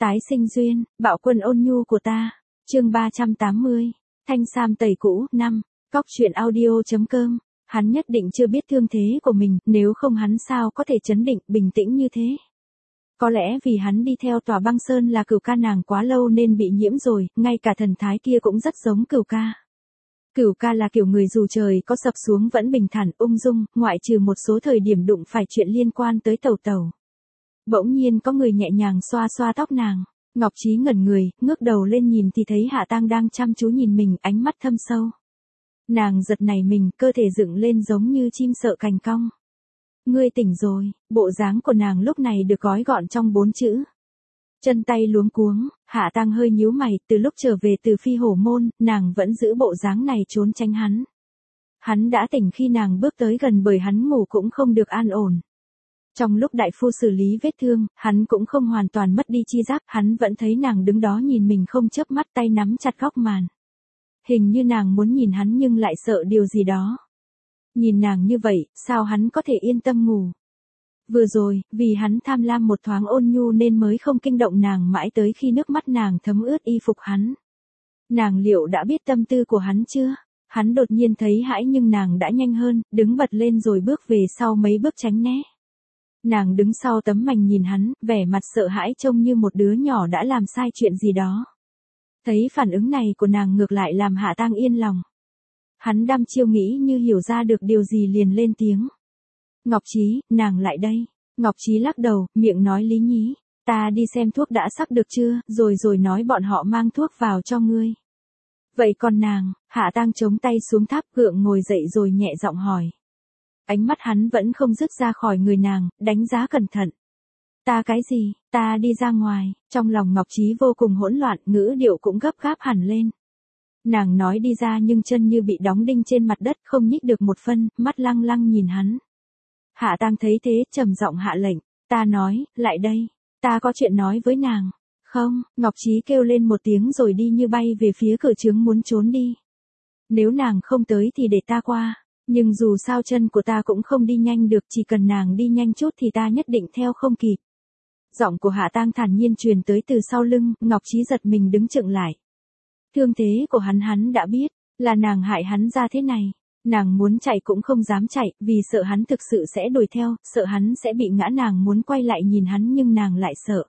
Tái sinh duyên, bạo quân ôn nhu của ta. Chương 380. Thanh sam tẩy cũ, 5. Cóc truyện audio.com. Hắn nhất định chưa biết thương thế của mình, nếu không hắn sao có thể trấn định, bình tĩnh như thế. Có lẽ vì hắn đi theo Tòa Băng Sơn là Cửu Ca nàng quá lâu nên bị nhiễm rồi, ngay cả thần thái kia cũng rất giống Cửu Ca. Cửu Ca là kiểu người dù trời có sập xuống vẫn bình thản, ung dung, ngoại trừ một số thời điểm đụng phải chuyện liên quan tới Tẩu Tẩu. Bỗng nhiên có người nhẹ nhàng xoa xoa tóc nàng. Ngọc Trí ngẩn người, ngước đầu lên nhìn thì thấy Hạ Tang đang chăm chú nhìn mình, ánh mắt thâm sâu. Nàng giật nảy mình, cơ thể dựng lên giống như chim sợ cành cong. Ngươi tỉnh rồi, bộ dáng của nàng lúc này được gói gọn trong 4 chữ. Chân tay luống cuống, Hạ Tang hơi nhíu mày, từ lúc trở về từ Phi Hổ Môn, nàng vẫn giữ bộ dáng này trốn tránh hắn. Hắn đã tỉnh khi nàng bước tới gần bởi hắn ngủ cũng không được an ổn. Trong lúc đại phu xử lý vết thương, hắn cũng không hoàn toàn mất đi chi giác, hắn vẫn thấy nàng đứng đó nhìn mình không chớp mắt, tay nắm chặt góc màn. Hình như nàng muốn nhìn hắn nhưng lại sợ điều gì đó. Nhìn nàng như vậy, sao hắn có thể yên tâm ngủ? Vừa rồi, vì hắn tham lam một thoáng ôn nhu nên mới không kinh động nàng mãi tới khi nước mắt nàng thấm ướt y phục hắn. Nàng liệu đã biết tâm tư của hắn chưa? Hắn đột nhiên thấy hãi nhưng nàng đã nhanh hơn, đứng bật lên rồi bước về sau mấy bước tránh né. Nàng đứng sau tấm mành nhìn hắn, vẻ mặt sợ hãi trông như một đứa nhỏ đã làm sai chuyện gì đó. Thấy phản ứng này của nàng ngược lại làm Hạ Tang yên lòng. Hắn đăm chiêu nghĩ như hiểu ra được điều gì liền lên tiếng. Ngọc Trí, nàng lại đây. Ngọc Trí lắc đầu, miệng nói lý nhí. Ta đi xem thuốc đã sắc được chưa, rồi nói bọn họ mang thuốc vào cho ngươi. Vậy còn nàng? Hạ Tang chống tay xuống tháp gượng ngồi dậy rồi nhẹ giọng hỏi. Ánh mắt hắn vẫn không dứt ra khỏi người nàng, đánh giá cẩn thận. Ta cái gì? Ta đi ra ngoài. Trong lòng Ngọc Trí vô cùng hỗn loạn, ngữ điệu cũng gấp gáp hẳn lên. Nàng nói đi ra nhưng chân như bị đóng đinh trên mặt đất, không nhích được một phân, mắt lăng lăng nhìn hắn. Hạ Tang thấy thế, trầm giọng hạ lệnh. Ta nói, lại đây. Ta có chuyện nói với nàng. Không, Ngọc Trí kêu lên một tiếng rồi đi như bay về phía cửa trướng muốn trốn đi. Nếu nàng không tới thì để ta qua. Nhưng dù sao chân của ta cũng không đi nhanh được, chỉ cần nàng đi nhanh chút thì ta nhất định theo không kịp. Giọng của Hạ Tang thản nhiên truyền tới từ sau lưng, Ngọc Trí giật mình đứng chững lại. Thương thế của hắn đã biết, là nàng hại hắn ra thế này. Nàng muốn chạy cũng không dám chạy, vì sợ hắn thực sự sẽ đuổi theo, sợ hắn sẽ bị ngã, nàng muốn quay lại nhìn hắn nhưng nàng lại sợ.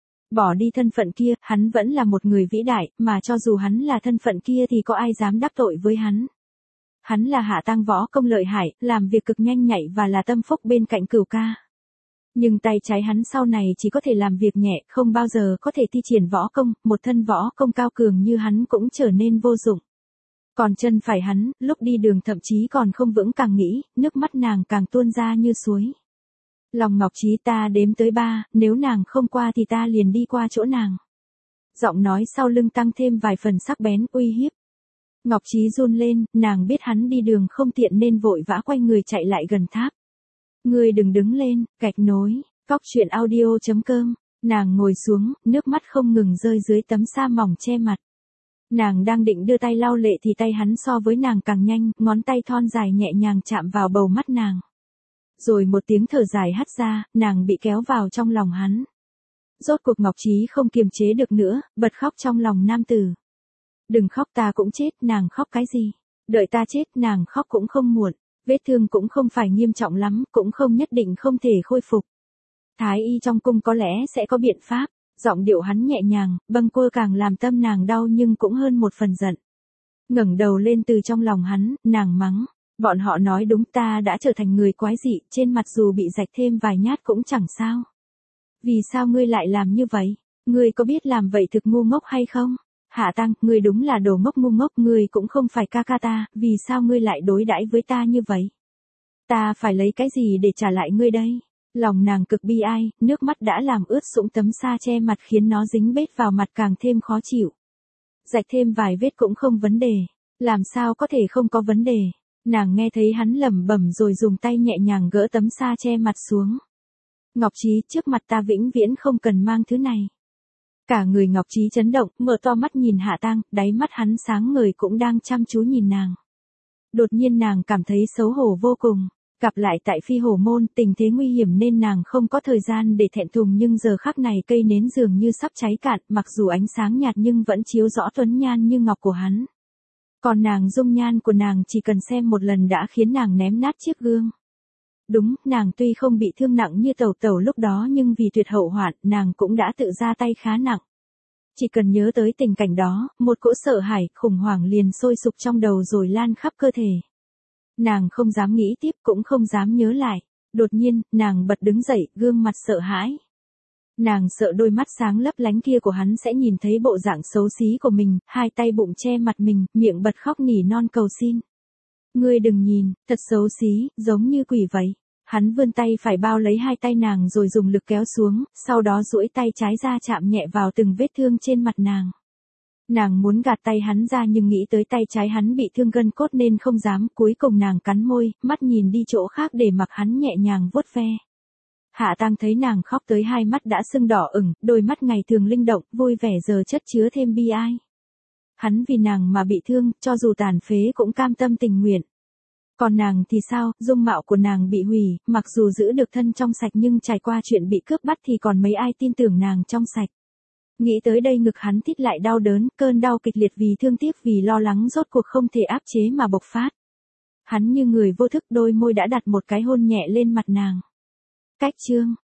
Bỏ đi thân phận kia, hắn vẫn là một người vĩ đại, mà cho dù hắn là thân phận kia thì có ai dám đắc tội với hắn. Hắn là Hạ Tang võ công lợi hại, làm việc cực nhanh nhạy và là tâm phúc bên cạnh Cửu Ca. Nhưng tay trái hắn sau này chỉ có thể làm việc nhẹ, không bao giờ có thể thi triển võ công, một thân võ công cao cường như hắn cũng trở nên vô dụng. Còn chân phải hắn, lúc đi đường thậm chí còn không vững, càng nghĩ, nước mắt nàng càng tuôn ra như suối. Lòng Ngọc Trí, ta đếm tới 3, nếu nàng không qua thì ta liền đi qua chỗ nàng. Giọng nói sau lưng tăng thêm vài phần sắc bén, uy hiếp. Ngọc Trí run lên, nàng biết hắn đi đường không tiện nên vội vã quay người chạy lại gần tháp. Ngươi đừng đứng lên, gạch nối, cóc truyện audio.com. Nàng ngồi xuống, nước mắt không ngừng rơi dưới tấm sa mỏng che mặt. Nàng đang định đưa tay lau lệ thì tay hắn so với nàng càng nhanh, ngón tay thon dài nhẹ nhàng chạm vào bầu mắt nàng. Rồi một tiếng thở dài hắt ra, nàng bị kéo vào trong lòng hắn. Rốt cuộc Ngọc Trí không kiềm chế được nữa, bật khóc trong lòng nam tử. Đừng khóc, ta cũng chết. Nàng khóc cái gì? Đợi ta chết, nàng khóc cũng không muộn. Vết thương cũng không phải nghiêm trọng lắm, cũng không nhất định không thể khôi phục. Thái y trong cung có lẽ sẽ có biện pháp. Giọng điệu hắn nhẹ nhàng, bâng quơ càng làm tâm nàng đau nhưng cũng hơn một phần giận. Ngẩng đầu lên từ trong lòng hắn, nàng mắng. Bọn họ nói đúng, ta đã trở thành người quái dị, trên mặt dù bị rạch thêm vài nhát cũng chẳng sao. Vì sao ngươi lại làm như vậy? Ngươi có biết làm vậy thực ngu ngốc hay không? Hạ Tang, ngươi đúng là đồ ngốc ngu ngốc, ngươi cũng không phải ca ca ta, vì sao ngươi lại đối đãi với ta như vậy? Ta phải lấy cái gì để trả lại ngươi đây? Lòng nàng cực bi ai, nước mắt đã làm ướt sũng tấm sa che mặt khiến nó dính bết vào mặt càng thêm khó chịu. Rạch thêm vài vết cũng không vấn đề, làm sao có thể không có vấn đề? Nàng nghe thấy hắn lẩm bẩm rồi dùng tay nhẹ nhàng gỡ tấm sa che mặt xuống. Ngọc Trí, trước mặt ta vĩnh viễn không cần mang thứ này. Cả người Ngọc Trí chấn động, mở to mắt nhìn Hạ Tang, đáy mắt hắn sáng ngời cũng đang chăm chú nhìn nàng. Đột nhiên nàng cảm thấy xấu hổ vô cùng. Gặp lại tại Phi Hổ Môn, tình thế nguy hiểm nên nàng không có thời gian để thẹn thùng, nhưng giờ khắc này cây nến dường như sắp cháy cạn, mặc dù ánh sáng nhạt nhưng vẫn chiếu rõ tuấn nhan như ngọc của hắn. Còn nàng, dung nhan của nàng chỉ cần xem một lần đã khiến nàng ném nát chiếc gương. Đúng, nàng tuy không bị thương nặng như Tẩu Tẩu lúc đó nhưng vì tuyệt hậu hoạn, nàng cũng đã tự ra tay khá nặng. Chỉ cần nhớ tới tình cảnh đó, một cỗ sợ hãi, khủng hoảng liền sôi sục trong đầu rồi lan khắp cơ thể. Nàng không dám nghĩ tiếp, cũng không dám nhớ lại. Đột nhiên, nàng bật đứng dậy, gương mặt sợ hãi. Nàng sợ đôi mắt sáng lấp lánh kia của hắn sẽ nhìn thấy bộ dạng xấu xí của mình, hai tay bụng che mặt mình, miệng bật khóc nỉ non cầu xin. Ngươi đừng nhìn, thật xấu xí, giống như quỷ vậy. Hắn vươn tay phải bao lấy hai tay nàng rồi dùng lực kéo xuống, sau đó duỗi tay trái ra chạm nhẹ vào từng vết thương trên mặt nàng. Nàng muốn gạt tay hắn ra nhưng nghĩ tới tay trái hắn bị thương gân cốt nên không dám, cuối cùng nàng cắn môi, mắt nhìn đi chỗ khác để mặc hắn nhẹ nhàng vuốt ve. Hạ Tang thấy nàng khóc tới hai mắt đã sưng đỏ ửng, đôi mắt ngày thường linh động, vui vẻ giờ chất chứa thêm bi ai. Hắn vì nàng mà bị thương, cho dù tàn phế cũng cam tâm tình nguyện. Còn nàng thì sao, dung mạo của nàng bị hủy, mặc dù giữ được thân trong sạch nhưng trải qua chuyện bị cướp bắt thì còn mấy ai tin tưởng nàng trong sạch. Nghĩ tới đây ngực hắn thít lại đau đớn, cơn đau kịch liệt vì thương tiếc, vì lo lắng rốt cuộc không thể áp chế mà bộc phát. Hắn như người vô thức, đôi môi đã đặt một cái hôn nhẹ lên mặt nàng. Cách chương